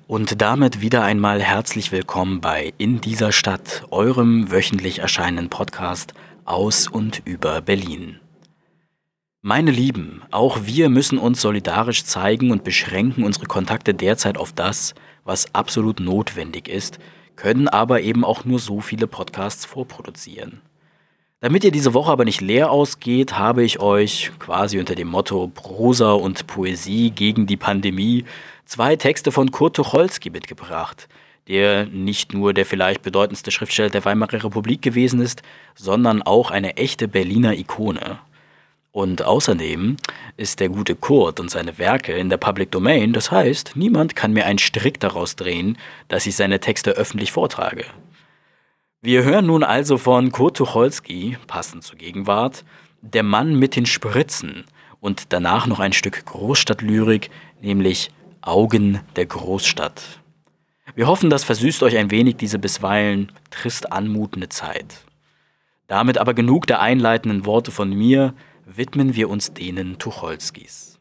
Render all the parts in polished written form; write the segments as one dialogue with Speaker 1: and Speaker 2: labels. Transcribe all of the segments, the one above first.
Speaker 1: Und damit wieder einmal herzlich willkommen bei In dieser Stadt, eurem wöchentlich erscheinenden Podcast aus und über Berlin. Meine Lieben, auch wir müssen uns solidarisch zeigen und beschränken unsere Kontakte derzeit auf das, was absolut notwendig ist, können aber eben auch nur so viele Podcasts vorproduzieren. Damit ihr diese Woche aber nicht leer ausgeht, habe ich euch quasi unter dem Motto Prosa und Poesie gegen die Pandemie 2 Texte von Kurt Tucholsky mitgebracht, der nicht nur der vielleicht bedeutendste Schriftsteller der Weimarer Republik gewesen ist, sondern auch eine echte Berliner Ikone. Und außerdem ist der gute Kurt und seine Werke in der Public Domain, das heißt, niemand kann mir einen Strick daraus drehen, dass ich seine Texte öffentlich vortrage. Wir hören nun also von Kurt Tucholsky, passend zur Gegenwart, Der Mann mit den Spritzen und danach noch ein Stück Großstadtlyrik, nämlich Augen der Großstadt. Wir hoffen, das versüßt euch ein wenig diese bisweilen trist anmutende Zeit. Damit aber genug der einleitenden Worte von mir, widmen wir uns denen Tucholskys.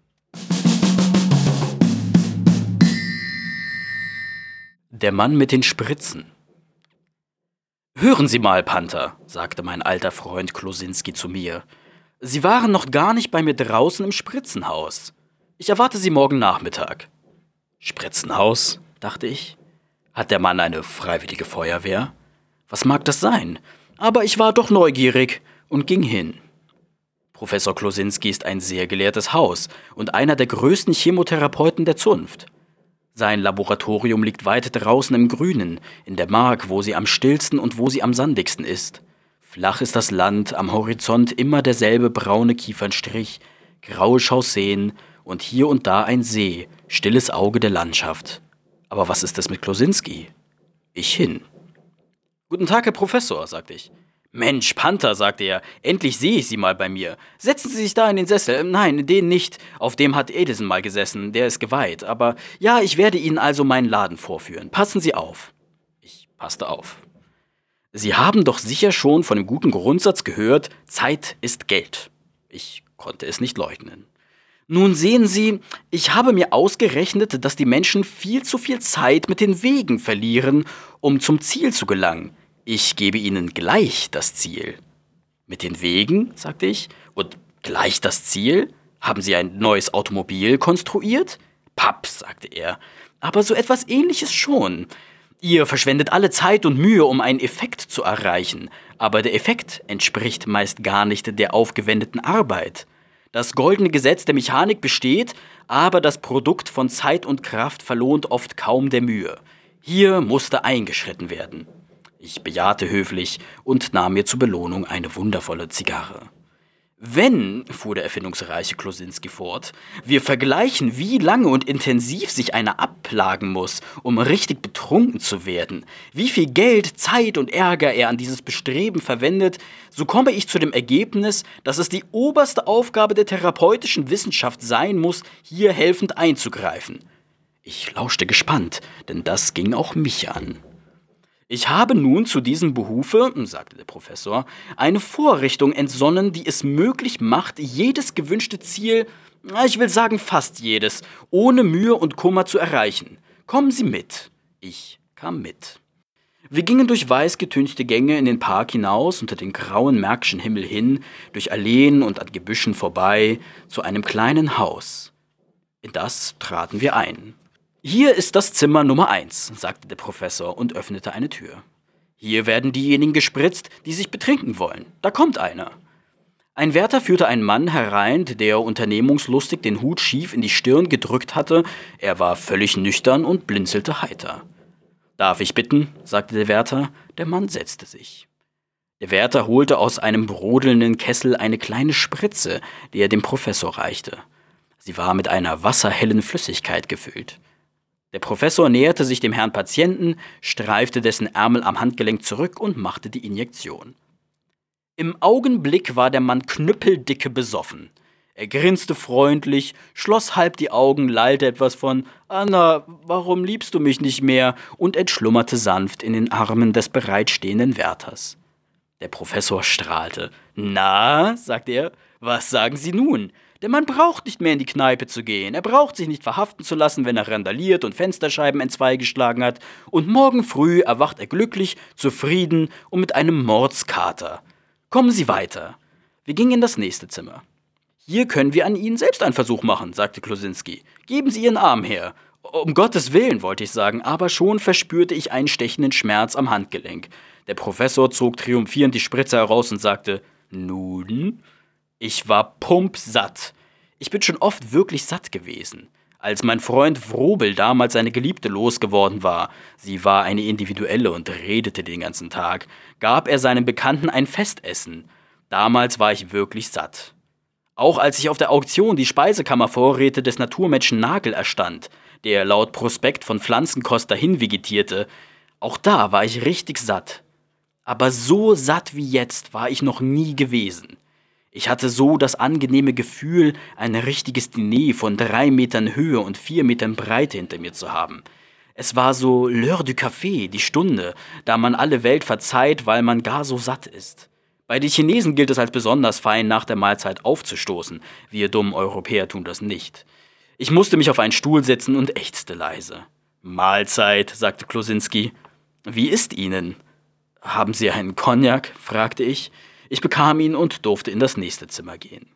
Speaker 1: Der Mann mit den Spritzen. »Hören Sie mal, Panther«, sagte mein alter Freund Klosinski zu mir. »Sie waren noch gar nicht bei mir draußen im Spritzenhaus. Ich erwarte Sie morgen Nachmittag.« »Spritzenhaus?«, dachte ich. »Hat der Mann eine freiwillige Feuerwehr? Was mag das sein?« Aber ich war doch neugierig und ging hin. Professor Klosinski ist ein sehr gelehrtes Haus und einer der größten Chemotherapeuten der Zunft. Sein Laboratorium liegt weit draußen im Grünen, in der Mark, wo sie am stillsten und wo sie am sandigsten ist. Flach ist das Land, am Horizont immer derselbe braune Kiefernstrich, graue Chausseen und hier und da ein See, stilles Auge der Landschaft. Aber was ist es mit Klosinski? Ich hin. »Guten Tag, Herr Professor«, sagte ich. »Mensch, Panther«, sagte er, »endlich sehe ich Sie mal bei mir. Setzen Sie sich da in den Sessel. Nein, den nicht. Auf dem hat Edison mal gesessen, der ist geweiht. Aber ja, ich werde Ihnen also meinen Laden vorführen. Passen Sie auf.« Ich passte auf. »Sie haben doch sicher schon von dem guten Grundsatz gehört, Zeit ist Geld.« Ich konnte es nicht leugnen. »Nun sehen Sie, ich habe mir ausgerechnet, dass die Menschen viel zu viel Zeit mit den Wegen verlieren, um zum Ziel zu gelangen. Ich gebe Ihnen gleich das Ziel.« »Mit den Wegen?«, sagte ich. »Und gleich das Ziel? Haben Sie ein neues Automobil konstruiert?« »Papp«, sagte er, »aber so etwas Ähnliches schon. Ihr verschwendet alle Zeit und Mühe, um einen Effekt zu erreichen, aber der Effekt entspricht meist gar nicht der aufgewendeten Arbeit. Das goldene Gesetz der Mechanik besteht, aber das Produkt von Zeit und Kraft verlohnt oft kaum der Mühe. Hier musste eingeschritten werden.« Ich bejahte höflich und nahm mir zur Belohnung eine wundervolle Zigarre. »Wenn«, fuhr der erfindungsreiche Klosinski fort, »wir vergleichen, wie lange und intensiv sich einer abplagen muss, um richtig betrunken zu werden, wie viel Geld, Zeit und Ärger er an dieses Bestreben verwendet, so komme ich zu dem Ergebnis, dass es die oberste Aufgabe der therapeutischen Wissenschaft sein muss, hier helfend einzugreifen.« Ich lauschte gespannt, denn das ging auch mich an. »Ich habe nun zu diesem Behufe«, sagte der Professor, »eine Vorrichtung entsonnen, die es möglich macht, jedes gewünschte Ziel, ich will sagen fast jedes, ohne Mühe und Kummer zu erreichen. Kommen Sie mit.« Ich kam mit. Wir gingen durch weiß getünchte Gänge in den Park hinaus, unter den grauen märkischen Himmel hin, durch Alleen und an Gebüschen vorbei, zu einem kleinen Haus. In das traten wir ein. »Hier ist das Zimmer Nummer 1«, sagte der Professor und öffnete eine Tür. »Hier werden diejenigen gespritzt, die sich betrinken wollen. Da kommt einer.« Ein Wärter führte einen Mann herein, der unternehmungslustig den Hut schief in die Stirn gedrückt hatte. Er war völlig nüchtern und blinzelte heiter. »Darf ich bitten?«, sagte der Wärter. Der Mann setzte sich. Der Wärter holte aus einem brodelnden Kessel eine kleine Spritze, die er dem Professor reichte. Sie war mit einer wasserhellen Flüssigkeit gefüllt. Der Professor näherte sich dem Herrn Patienten, streifte dessen Ärmel am Handgelenk zurück und machte die Injektion. Im Augenblick war der Mann knüppeldicke besoffen. Er grinste freundlich, schloss halb die Augen, lallte etwas von »Anna, warum liebst du mich nicht mehr?« und entschlummerte sanft in den Armen des bereitstehenden Wärters. Der Professor strahlte. »Na«, sagte er, »was sagen Sie nun? Der Mann braucht nicht mehr in die Kneipe zu gehen. Er braucht sich nicht verhaften zu lassen, wenn er randaliert und Fensterscheiben entzweigeschlagen hat. Und morgen früh erwacht er glücklich, zufrieden und mit einem Mordskater. Kommen Sie weiter. Wir gingen in das nächste Zimmer. Hier können wir an Ihnen selbst einen Versuch machen, sagte Klosinski. Geben Sie Ihren Arm her. Um Gottes Willen, wollte ich sagen, aber schon verspürte ich einen stechenden Schmerz am Handgelenk. Der Professor zog triumphierend die Spritze heraus und sagte, nun? Ich war pumpsatt. Ich bin schon oft wirklich satt gewesen. Als mein Freund Wrobel damals seine Geliebte losgeworden war, sie war eine Individuelle und redete den ganzen Tag, gab er seinen Bekannten ein Festessen. Damals war ich wirklich satt. Auch als ich auf der Auktion die Speisekammervorräte des Naturmenschen Nagel erstand, der laut Prospekt von Pflanzenkost dahin vegetierte, auch da war ich richtig satt. Aber so satt wie jetzt war ich noch nie gewesen. Ich hatte so das angenehme Gefühl, ein richtiges Diner von 3 Metern Höhe und 4 Metern Breite hinter mir zu haben. Es war so l'heure du café, die Stunde, da man alle Welt verzeiht, weil man gar so satt ist. Bei den Chinesen gilt es als besonders fein, nach der Mahlzeit aufzustoßen. Wir dummen Europäer tun das nicht. Ich musste mich auf einen Stuhl setzen und ächzte leise. »Mahlzeit«, sagte Klosinski. »Wie ist Ihnen?« »Haben Sie einen Cognac?« fragte ich. Ich bekam ihn und durfte in das nächste Zimmer gehen.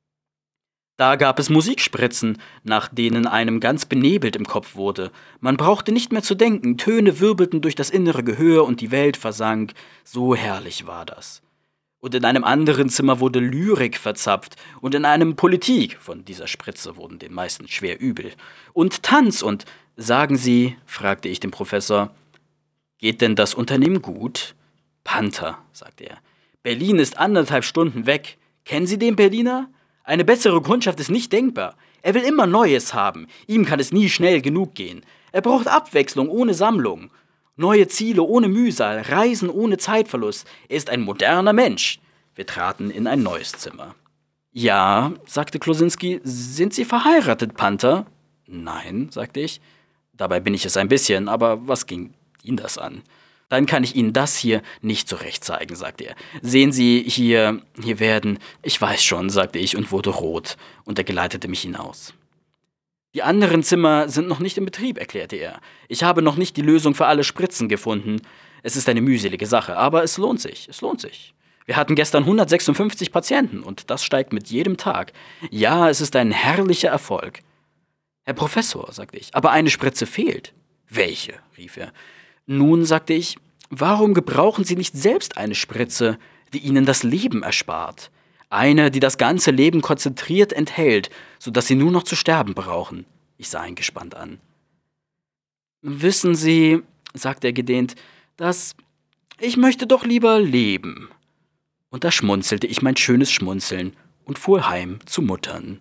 Speaker 1: Da gab es Musikspritzen, nach denen einem ganz benebelt im Kopf wurde. Man brauchte nicht mehr zu denken, Töne wirbelten durch das innere Gehör und die Welt versank. So herrlich war das. Und in einem anderen Zimmer wurde Lyrik verzapft und in einem Politik, von dieser Spritze wurden den meisten schwer übel, und Tanz und, sagen Sie, fragte ich den Professor, geht denn das Unternehmen gut? Panther, sagte er. Berlin ist 1,5 Stunden weg. Kennen Sie den Berliner? Eine bessere Kundschaft ist nicht denkbar. Er will immer Neues haben. Ihm kann es nie schnell genug gehen. Er braucht Abwechslung ohne Sammlung. Neue Ziele ohne Mühsal, Reisen ohne Zeitverlust. Er ist ein moderner Mensch. Wir traten in ein neues Zimmer. Ja, sagte Klosinski, sind Sie verheiratet, Panther? Nein, sagte ich. Dabei bin ich es ein bisschen, aber was ging ihn das an? Dann kann ich Ihnen das hier nicht so recht zeigen, sagte er. Sehen Sie, hier werden... Ich weiß schon, sagte ich und wurde rot, und er geleitete mich hinaus. Die anderen Zimmer sind noch nicht in Betrieb, erklärte er. Ich habe noch nicht die Lösung für alle Spritzen gefunden. Es ist eine mühselige Sache, aber es lohnt sich, es lohnt sich. Wir hatten gestern 156 Patienten und das steigt mit jedem Tag. Ja, es ist ein herrlicher Erfolg. Herr Professor, sagte ich, aber eine Spritze fehlt. Welche? Rief er. Nun, sagte ich, warum gebrauchen Sie nicht selbst eine Spritze, die Ihnen das Leben erspart? Eine, die das ganze Leben konzentriert enthält, sodass Sie nur noch zu sterben brauchen. Ich sah ihn gespannt an. Wissen Sie, sagte er gedehnt, dass ich möchte doch lieber leben. Und da schmunzelte ich mein schönes Schmunzeln und fuhr heim zu Muttern.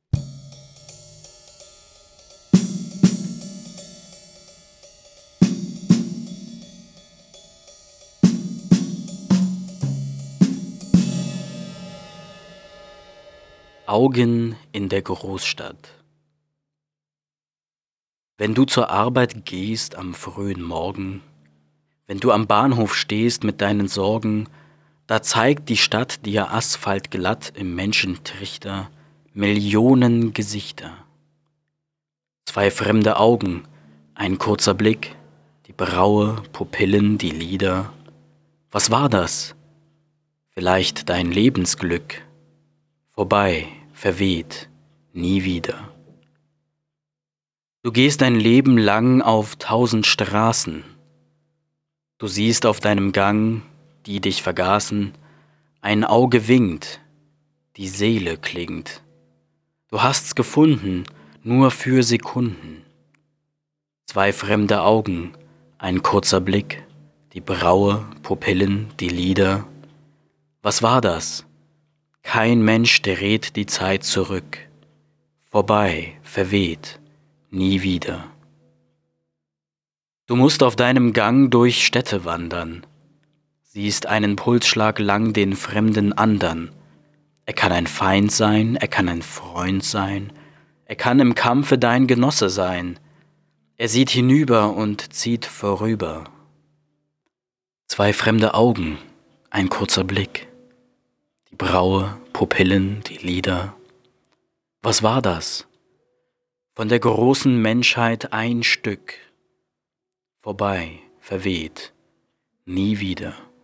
Speaker 1: Augen in der Großstadt. Wenn du zur Arbeit gehst am frühen Morgen, wenn du am Bahnhof stehst mit deinen Sorgen, da zeigt die Stadt dir asphaltglatt im Menschentrichter Millionen Gesichter. 2 fremde Augen, ein kurzer Blick, die Braue, Pupillen, die Lider. Was war das? Vielleicht dein Lebensglück. Vorbei, verweht, nie wieder. Du gehst dein Leben lang auf 1000 Straßen. Du siehst auf deinem Gang, die dich vergaßen, ein Auge winkt, die Seele klingt. Du hast's gefunden, nur für Sekunden. 2 fremde Augen, ein kurzer Blick, die Braue, Pupillen, die Lider. Was war das? Kein Mensch dreht die Zeit zurück. Vorbei, verweht, nie wieder. Du musst auf deinem Gang durch Städte wandern, siehst einen Pulsschlag lang den Fremden andern. Er kann ein Feind sein, er kann ein Freund sein, er kann im Kampfe dein Genosse sein. Er sieht hinüber und zieht vorüber. 2 fremde Augen, ein kurzer Blick, die Braue, Pupillen, die Lider. Was war das? Von der großen Menschheit ein Stück. Vorbei, verweht, nie wieder.